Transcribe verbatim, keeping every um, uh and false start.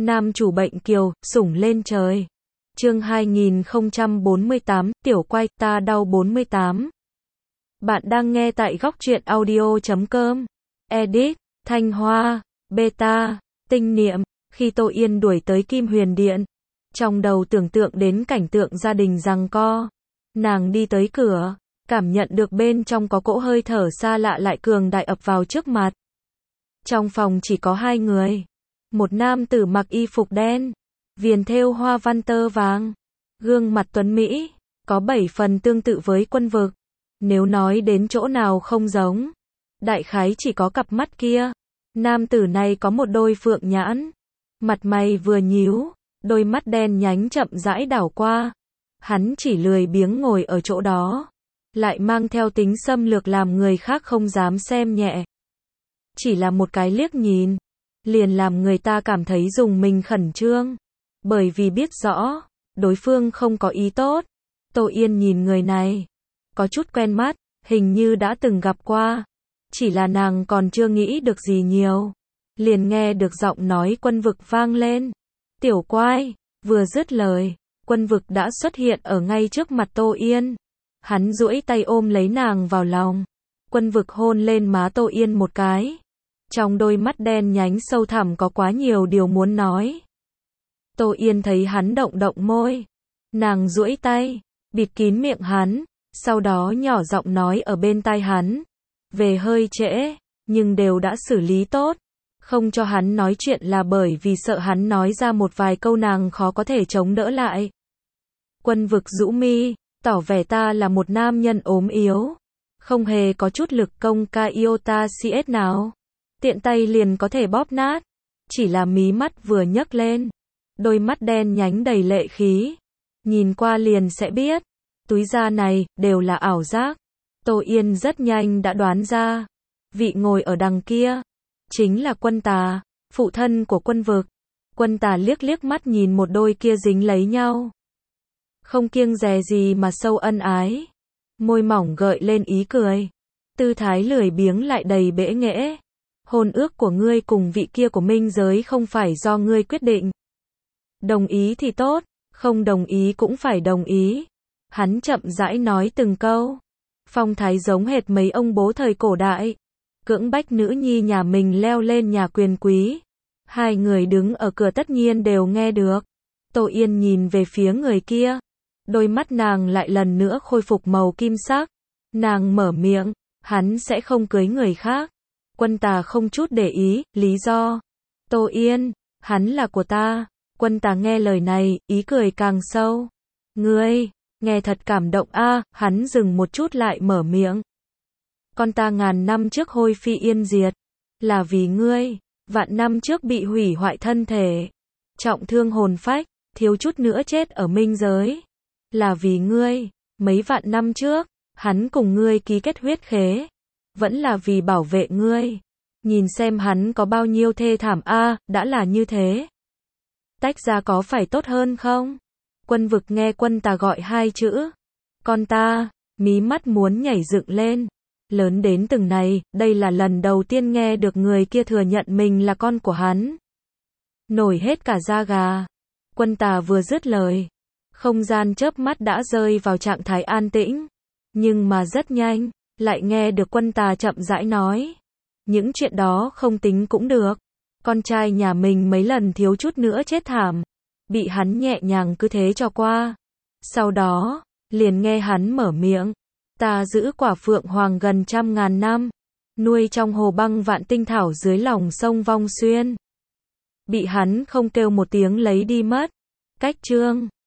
Nam chủ bệnh kiều, sủng lên trời. Chương hai nghìn không trăm bốn mươi tám, tiểu quay, ta đau bốn mươi tám. Bạn đang nghe tại góc truyện audio chấm com. Edit, Thanh Hoa, Beta, Tinh Niệm. Khi Tô Yên đuổi tới Kim Huyền Điện, trong đầu tưởng tượng đến cảnh tượng gia đình giằng co. Nàng đi tới cửa, cảm nhận được bên trong có cỗ hơi thở xa lạ lại cường đại ập vào trước mặt. Trong phòng chỉ có hai người. Một nam tử mặc y phục đen, viền thêu hoa văn tơ vàng, gương mặt tuấn mỹ, có bảy phần tương tự với Quân Vực. Nếu nói đến chỗ nào không giống, đại khái chỉ có cặp mắt kia. Nam tử này có một đôi phượng nhãn, mặt mày vừa nhíu, đôi mắt đen nhánh chậm rãi đảo qua. Hắn chỉ lười biếng ngồi ở chỗ đó, lại mang theo tính xâm lược làm người khác không dám xem nhẹ. Chỉ là một cái liếc nhìn, liền làm người ta cảm thấy rùng mình khẩn trương, bởi vì biết rõ, đối phương không có ý tốt. Tô Yên nhìn người này, có chút quen mắt, hình như đã từng gặp qua. Chỉ là nàng còn chưa nghĩ được gì nhiều, liền nghe được giọng nói Quân Vực vang lên. Tiểu quai, vừa dứt lời, Quân Vực đã xuất hiện ở ngay trước mặt Tô Yên. Hắn duỗi tay ôm lấy nàng vào lòng. Quân Vực hôn lên má Tô Yên một cái. Trong đôi mắt đen nhánh sâu thẳm có quá nhiều điều muốn nói. Tô Yên thấy hắn động động môi. Nàng duỗi tay, bịt kín miệng hắn, sau đó nhỏ giọng nói ở bên tai hắn. Về hơi trễ, nhưng đều đã xử lý tốt. Không cho hắn nói chuyện là bởi vì sợ hắn nói ra một vài câu nàng khó có thể chống đỡ lại. Quân Vực rũ mi, tỏ vẻ ta là một nam nhân ốm yếu, không hề có chút lực công ca iota cs nào. Tiện tay liền có thể bóp nát. Chỉ là mí mắt vừa nhấc lên, đôi mắt đen nhánh đầy lệ khí. Nhìn qua liền sẽ biết, túi da này, đều là ảo giác. Tô Yên rất nhanh đã đoán ra. Vị ngồi ở đằng kia, chính là Quân Tà, phụ thân của Quân Vực. Quân Tà liếc liếc mắt nhìn một đôi kia dính lấy nhau, không kiêng dè gì mà sâu ân ái. Môi mỏng gợi lên ý cười. Tư thái lười biếng lại đầy bẽ nghễ. Hôn ước của ngươi cùng vị kia của minh giới không phải do ngươi quyết định. Đồng ý thì tốt, không đồng ý cũng phải đồng ý. Hắn chậm rãi nói từng câu. Phong thái giống hệt mấy ông bố thời cổ đại. Cưỡng bách nữ nhi nhà mình leo lên nhà quyền quý. Hai người đứng ở cửa tất nhiên đều nghe được. Tô Yên nhìn về phía người kia. Đôi mắt nàng lại lần nữa khôi phục màu kim sắc. Nàng mở miệng, hắn sẽ không cưới người khác. Quân Tà không chút để ý, lý do. Tô Yên, hắn là của ta. Quân Tà nghe lời này, ý cười càng sâu. Ngươi, nghe thật cảm động a. À, hắn dừng một chút lại mở miệng. Con ta ngàn năm trước hôi phi yên diệt, là vì ngươi. Vạn năm trước bị hủy hoại thân thể, trọng thương hồn phách, thiếu chút nữa chết ở minh giới, là vì ngươi. Mấy vạn năm trước, hắn cùng ngươi ký kết huyết khế, vẫn là vì bảo vệ ngươi. Nhìn xem hắn có bao nhiêu thê thảm a. À, đã là như thế, tách ra có phải tốt hơn không? Quân Vực nghe Quân Tà gọi hai chữ con ta, mí mắt muốn nhảy dựng lên. Lớn đến từng này, đây là lần đầu tiên nghe được người kia thừa nhận mình là con của hắn. Nổi hết cả da gà. Quân Tà vừa dứt lời, không gian chớp mắt đã rơi vào trạng thái an tĩnh. Nhưng mà rất nhanh, lại nghe được Quân Tà chậm rãi nói. Những chuyện đó không tính cũng được. Con trai nhà mình mấy lần thiếu chút nữa chết thảm, bị hắn nhẹ nhàng cứ thế cho qua. Sau đó, liền nghe hắn mở miệng. Ta giữ quả phượng hoàng gần trăm ngàn năm, nuôi trong hồ băng vạn tinh thảo dưới lòng sông Vong Xuyên. Bị hắn không kêu một tiếng lấy đi mất. Cách chương